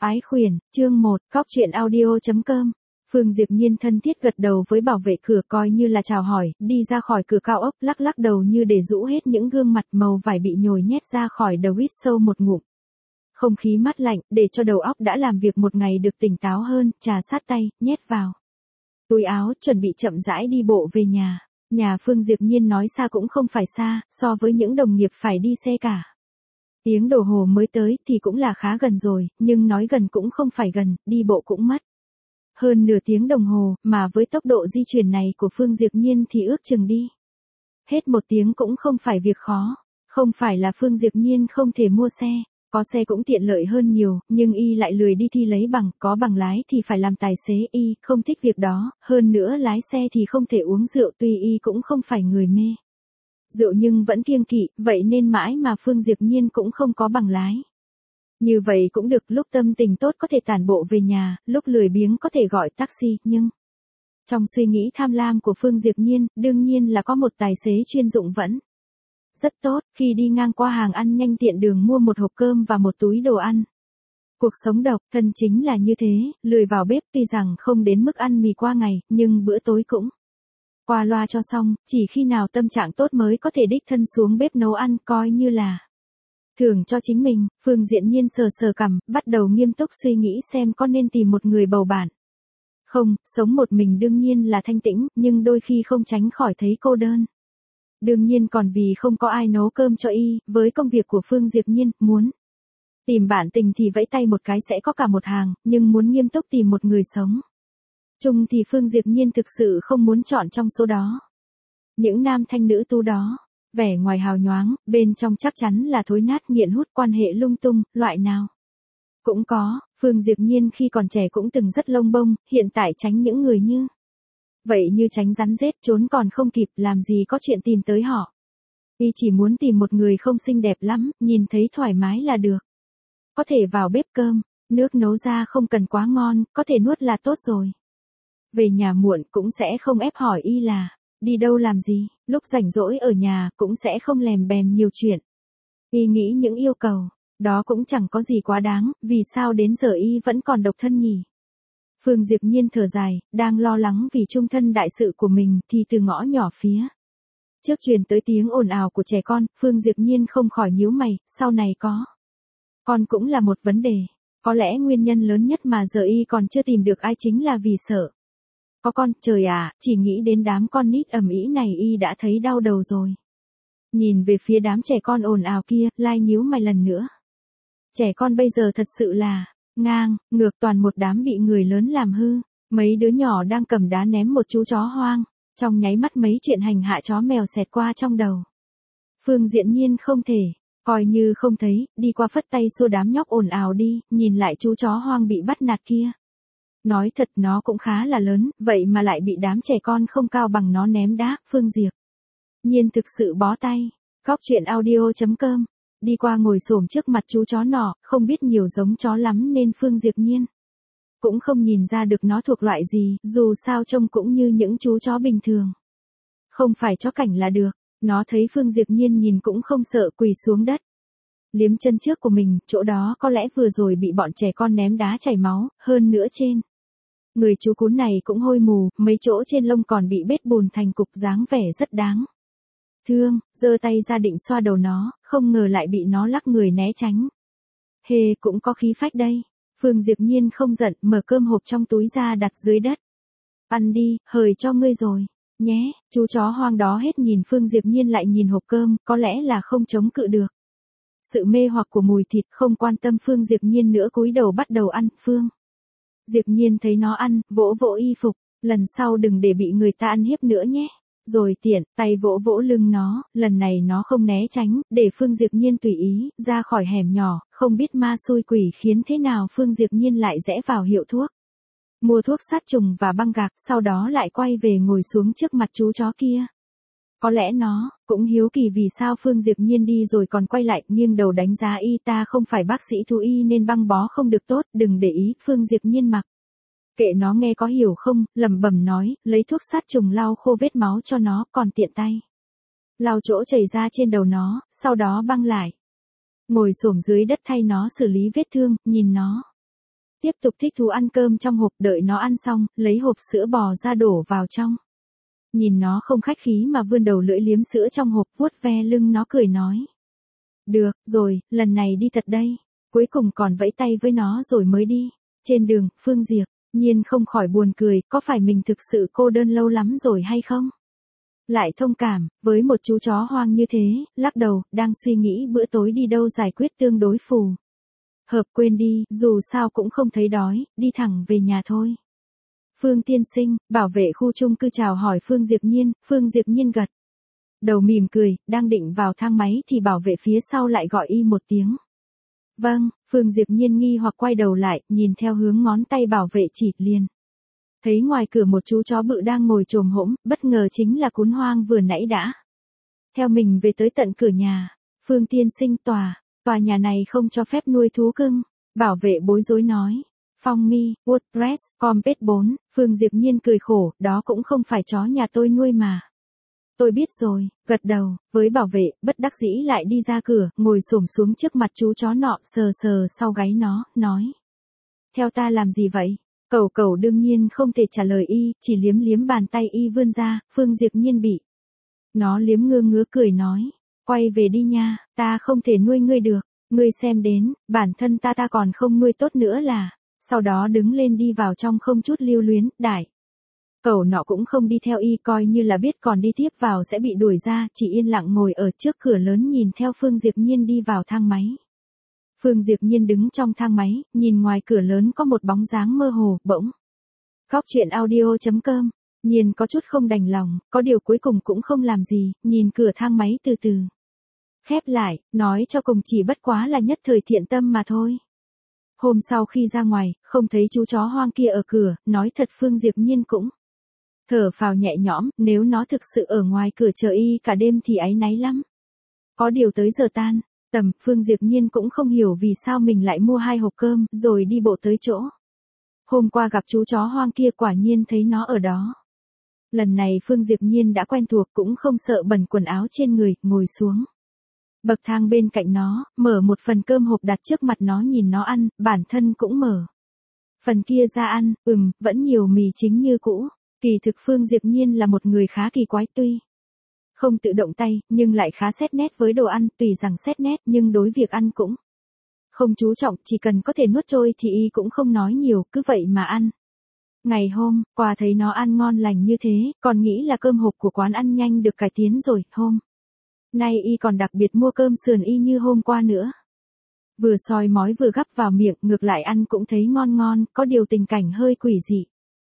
Ái khuyển, chương 1, Cóc truyện audio.com. Phương Diệp Nhiên thân thiết gật đầu với bảo vệ cửa coi như là chào hỏi, đi ra khỏi cửa cao ốc lắc lắc đầu như để rũ hết những gương mặt màu vải bị nhồi nhét ra khỏi đầu, hít sâu một ngụm. Không khí mát lạnh, để cho đầu óc đã làm việc một ngày được tỉnh táo hơn, trà sát tay, nhét vào túi áo, chuẩn bị chậm rãi đi bộ về nhà. Nhà Phương Diệp Nhiên nói xa cũng không phải xa, so với những đồng nghiệp phải đi xe cả tiếng đồng hồ mới tới thì cũng là khá gần rồi, nhưng nói gần cũng không phải gần, đi bộ cũng mất hơn nửa tiếng đồng hồ, mà với tốc độ di chuyển này của Phương Diệp Nhiên thì ước chừng đi hết một tiếng cũng không phải việc khó. Không phải là Phương Diệp Nhiên không thể mua xe, có xe cũng tiện lợi hơn nhiều, nhưng y lại lười đi thi lấy bằng, có bằng lái thì phải làm tài xế, y không thích việc đó, hơn nữa lái xe thì không thể uống rượu, tuy y cũng không phải người mê rượu nhưng vẫn kiêng kỵ, vậy nên mãi mà Phương Diệp Nhiên cũng không có bằng lái. Như vậy cũng được, lúc tâm tình tốt có thể tản bộ về nhà, lúc lười biếng có thể gọi taxi, nhưng trong suy nghĩ tham lam của Phương Diệp Nhiên, đương nhiên là có một tài xế chuyên dụng vẫn rất tốt. Khi đi ngang qua hàng ăn nhanh tiện đường mua một hộp cơm và một túi đồ ăn. Cuộc sống độc thân chính là như thế, lười vào bếp, tuy rằng không đến mức ăn mì qua ngày, nhưng bữa tối cũng qua loa cho xong, chỉ khi nào tâm trạng tốt mới có thể đích thân xuống bếp nấu ăn, coi như là thưởng cho chính mình. Phương Diệp Nhiên sờ sờ cằm, bắt đầu nghiêm túc suy nghĩ xem có nên tìm một người bầu bạn không. Sống một mình đương nhiên là thanh tĩnh, nhưng đôi khi không tránh khỏi thấy cô đơn. Đương nhiên còn vì không có ai nấu cơm cho y, với công việc của Phương Diệp Nhiên, muốn tìm bạn tình thì vẫy tay một cái sẽ có cả một hàng, nhưng muốn nghiêm túc tìm một người sống chung thì Phương Diệp Nhiên thực sự không muốn chọn trong số đó. Những nam thanh nữ tu đó, vẻ ngoài hào nhoáng, bên trong chắc chắn là thối nát, nghiện hút, quan hệ lung tung, loại nào cũng có. Phương Diệp Nhiên khi còn trẻ cũng từng rất lông bông, hiện tại tránh những người như vậy như tránh rắn rết, trốn còn không kịp, làm gì có chuyện tìm tới họ. Y chỉ muốn tìm một người không xinh đẹp lắm, nhìn thấy thoải mái là được. Có thể vào bếp cơm, nước nấu ra không cần quá ngon, có thể nuốt là tốt rồi. Về nhà muộn cũng sẽ không ép hỏi y là đi đâu làm gì, lúc rảnh rỗi ở nhà cũng sẽ không lèm bèm nhiều chuyện. Y nghĩ những yêu cầu đó cũng chẳng có gì quá đáng, vì sao đến giờ y vẫn còn độc thân nhỉ? Phương Diệp Nhiên thở dài, đang lo lắng vì chung thân đại sự của mình thì từ ngõ nhỏ phía trước truyền tới tiếng ồn ào của trẻ con. Phương Diệp Nhiên không khỏi nhíu mày, sau này có con cũng là một vấn đề. Có lẽ nguyên nhân lớn nhất mà giờ y còn chưa tìm được ai chính là vì sợ có con. Trời à, chỉ nghĩ đến đám con nít ầm ĩ này y đã thấy đau đầu rồi. Nhìn về phía đám trẻ con ồn ào kia, Lai nhíu mày lần nữa. Trẻ con bây giờ thật sự là ngang ngược, toàn một đám bị người lớn làm hư. Mấy đứa nhỏ đang cầm đá ném một chú chó hoang, trong nháy mắt mấy chuyện hành hạ chó mèo xẹt qua trong đầu. Phương Diệp Nhiên không thể coi như không thấy, đi qua phất tay xua đám nhóc ồn ào đi, nhìn lại chú chó hoang bị bắt nạt kia. Nói thật nó cũng khá là lớn, vậy mà lại bị đám trẻ con không cao bằng nó ném đá. Phương Diệp Nhiên thực sự bó tay. Cóc truyện audio.com. Đi qua ngồi xổm trước mặt chú chó nọ, không biết nhiều giống chó lắm nên Phương Diệp Nhiên cũng không nhìn ra được nó thuộc loại gì, dù sao trông cũng như những chú chó bình thường. Không phải chó cảnh là được. Nó thấy Phương Diệp Nhiên nhìn cũng không sợ, quỳ xuống đất liếm chân trước của mình, chỗ đó có lẽ vừa rồi bị bọn trẻ con ném đá chảy máu, hơn nữa trên người chú cún này cũng hôi mù, mấy chỗ trên lông còn bị bết bùn thành cục, dáng vẻ rất đáng thương. Giơ tay ra định xoa đầu nó, không ngờ lại bị nó lắc người né tránh. Hề, cũng có khí phách đây. Phương Diệp Nhiên không giận, mở cơm hộp trong túi ra đặt dưới đất. Ăn đi, hời cho ngươi rồi nhé. Chú chó hoang đó hết nhìn Phương Diệp Nhiên lại nhìn hộp cơm, có lẽ là không chống cự được sự mê hoặc của mùi thịt, không quan tâm Phương Diệp Nhiên nữa, cúi đầu bắt đầu ăn. Phương Diệp Nhiên thấy nó ăn, vỗ vỗ y phục, lần sau đừng để bị người ta ăn hiếp nữa nhé. Rồi tiện tay vỗ vỗ lưng nó, lần này nó không né tránh, để Phương Diệp Nhiên tùy ý ra khỏi hẻm nhỏ. Không biết ma xui quỷ khiến thế nào Phương Diệp Nhiên lại rẽ vào hiệu thuốc, mua thuốc sát trùng và băng gạc, sau đó lại quay về ngồi xuống trước mặt chú chó kia. Có lẽ nó cũng hiếu kỳ vì sao Phương Diệp Nhiên đi rồi còn quay lại, nghiêng đầu đánh giá y. Ta không phải bác sĩ thú y nên băng bó không được tốt, đừng để ý. Phương Diệp Nhiên mặc kệ nó, nghe có hiểu không, lẩm bẩm nói, lấy thuốc sát trùng lau khô vết máu cho nó, còn tiện tay lau chỗ chảy ra trên đầu nó, sau đó băng lại. Ngồi xổm dưới đất thay nó xử lý vết thương, nhìn nó tiếp tục thích thú ăn cơm trong hộp, đợi nó ăn xong, lấy hộp sữa bò ra đổ vào trong. Nhìn nó không khách khí mà vươn đầu lưỡi liếm sữa trong hộp, vuốt ve lưng nó cười nói. Được, rồi, lần này đi thật đây. Cuối cùng còn vẫy tay với nó rồi mới đi. Trên đường, Phương Diệp Nhiên không khỏi buồn cười, có phải mình thực sự cô đơn lâu lắm rồi hay không? Lại thông cảm, với một chú chó hoang như thế, lắc đầu, đang suy nghĩ bữa tối đi đâu giải quyết tương đối phù hợp, quên đi, dù sao cũng không thấy đói, đi thẳng về nhà thôi. Phương tiên sinh, bảo vệ khu chung cư chào hỏi Phương Diệp Nhiên gật đầu mỉm cười, đang định vào thang máy thì bảo vệ phía sau lại gọi y một tiếng. Vâng, Phương Diệp Nhiên nghi hoặc quay đầu lại, nhìn theo hướng ngón tay bảo vệ chỉ, liền thấy ngoài cửa một chú chó bự đang ngồi chồm hổm, bất ngờ chính là cún hoang vừa nãy đã theo mình về tới tận cửa nhà. Phương tiên sinh, tòa nhà này không cho phép nuôi thú cưng. Bảo vệ bối rối nói. Phong mi, WordPress, Compet 4, Phương Diệp Nhiên cười khổ, đó cũng không phải chó nhà tôi nuôi mà. Tôi biết rồi, gật đầu, với bảo vệ, bất đắc dĩ lại đi ra cửa, ngồi xổm xuống trước mặt chú chó nọ, sờ sờ sau gáy nó, nói. Theo ta làm gì vậy? Cẩu cẩu đương nhiên không thể trả lời y, chỉ liếm liếm bàn tay y vươn ra, Phương Diệp Nhiên bị nó liếm ngứa cười nói. Quay về đi nha, ta không thể nuôi ngươi được, ngươi xem đến, bản thân ta còn không nuôi tốt nữa là. Sau đó đứng lên đi vào trong không chút lưu luyến, đại. Cẩu nọ cũng không đi theo y, coi như là biết còn đi tiếp vào sẽ bị đuổi ra, chỉ yên lặng ngồi ở trước cửa lớn nhìn theo Phương Diệp Nhiên đi vào thang máy. Phương Diệp Nhiên đứng trong thang máy, nhìn ngoài cửa lớn có một bóng dáng mơ hồ, bỗng. Góc truyện audio.com, Nhiên có chút không đành lòng, có điều cuối cùng cũng không làm gì, nhìn cửa thang máy từ từ khép lại, nói cho cùng chỉ bất quá là nhất thời thiện tâm mà thôi. Hôm sau khi ra ngoài, không thấy chú chó hoang kia ở cửa, nói thật Phương Diệp Nhiên cũng thở phào nhẹ nhõm, nếu nó thực sự ở ngoài cửa chờ y cả đêm thì áy náy lắm. Có điều tới giờ tan tầm, Phương Diệp Nhiên cũng không hiểu vì sao mình lại mua 2 hộp cơm, rồi đi bộ tới chỗ hôm qua gặp chú chó hoang kia, quả nhiên thấy nó ở đó. Lần này Phương Diệp Nhiên đã quen thuộc, cũng không sợ bẩn quần áo trên người, ngồi xuống bậc thang bên cạnh nó, mở một phần cơm hộp đặt trước mặt nó, nhìn nó ăn, bản thân cũng mở phần kia ra ăn, vẫn nhiều mì chính như cũ. Kỳ thực Phương Diệp Nhiên là một người khá kỳ quái, tuy không tự động tay, nhưng lại khá xét nét với đồ ăn, tùy rằng xét nét nhưng đối việc ăn cũng không chú trọng, chỉ cần có thể nuốt trôi thì y cũng không nói nhiều, cứ vậy mà ăn. Ngày hôm qua thấy nó ăn ngon lành như thế, còn nghĩ là cơm hộp của quán ăn nhanh được cải tiến rồi, hôm nay y còn đặc biệt mua cơm sườn y như hôm qua nữa. Vừa soi mói vừa gắp vào miệng, ngược lại ăn cũng thấy ngon, có điều tình cảnh hơi quỷ dị.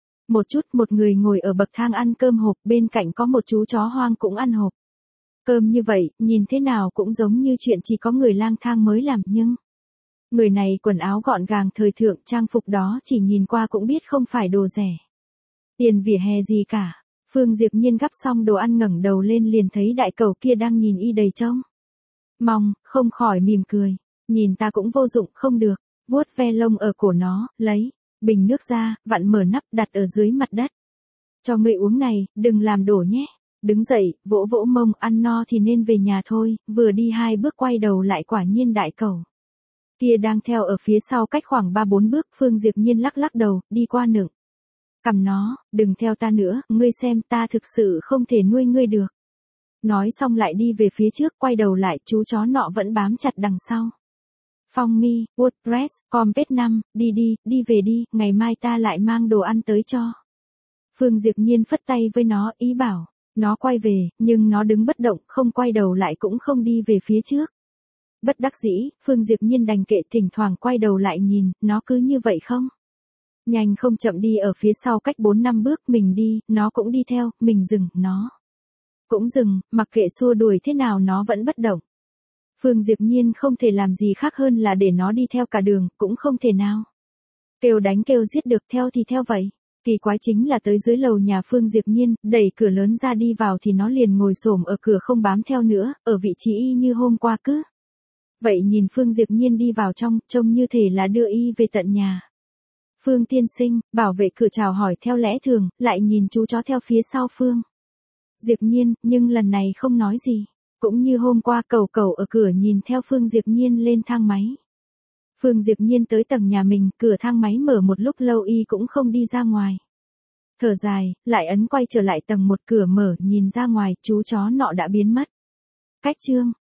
Một người ngồi ở bậc thang ăn cơm hộp, bên cạnh có một chú chó hoang cũng ăn hộp cơm như vậy, nhìn thế nào cũng giống như chuyện chỉ có người lang thang mới làm, nhưng người này quần áo gọn gàng thời thượng, trang phục đó chỉ nhìn qua cũng biết không phải đồ rẻ tiền vỉa hè gì cả. Phương Diệp Nhiên gắp xong đồ ăn ngẩng đầu lên liền thấy đại cẩu kia đang nhìn y đầy trông mong, không khỏi mỉm cười. Nhìn ta cũng vô dụng, không được, vuốt ve lông ở cổ nó, lấy bình nước ra, vặn mở nắp đặt ở dưới mặt đất. Cho ngươi uống này, đừng làm đổ nhé. Đứng dậy, vỗ vỗ mông, ăn no thì nên về nhà thôi, vừa đi 2 bước quay đầu lại, quả nhiên đại cẩu kia đang theo ở phía sau cách khoảng 3-4 bước. Phương Diệp Nhiên lắc đầu, đi qua nựng cầm nó, đừng theo ta nữa, ngươi xem ta thực sự không thể nuôi ngươi được. Nói xong lại đi về phía trước, quay đầu lại, chú chó nọ vẫn bám chặt đằng sau. Phong mi, WordPress, Compet 5, đi về đi, ngày mai ta lại mang đồ ăn tới cho. Phương Diệp Nhiên phất tay với nó, ý bảo nó quay về, nhưng nó đứng bất động, không quay đầu lại cũng không đi về phía trước. Bất đắc dĩ, Phương Diệp Nhiên đành kệ, thỉnh thoảng quay đầu lại nhìn, nó cứ như vậy không nhanh không chậm đi ở phía sau cách 4-5 bước, mình đi, nó cũng đi theo, mình dừng, nó cũng dừng, mặc kệ xua đuổi thế nào nó vẫn bất động. Phương Diệp Nhiên không thể làm gì khác hơn là để nó đi theo cả đường, cũng không thể nào kêu đánh kêu giết được, theo thì theo vậy. Kỳ quái chính là tới dưới lầu nhà Phương Diệp Nhiên, đẩy cửa lớn ra đi vào thì nó liền ngồi xổm ở cửa không bám theo nữa, ở vị trí y như hôm qua cứ. Vậy nhìn Phương Diệp Nhiên đi vào trong, trông như thể là đưa y về tận nhà. Phương tiên sinh, bảo vệ cửa chào hỏi theo lẽ thường, lại nhìn chú chó theo phía sau Phương Diệp Nhiên, nhưng lần này không nói gì. Cũng như hôm qua, cẩu ở cửa nhìn theo Phương Diệp Nhiên lên thang máy. Phương Diệp Nhiên tới tầng nhà mình, cửa thang máy mở một lúc lâu y cũng không đi ra ngoài. Thở dài, lại ấn quay trở lại tầng 1, cửa mở, nhìn ra ngoài, chú chó nọ đã biến mất. Cách chương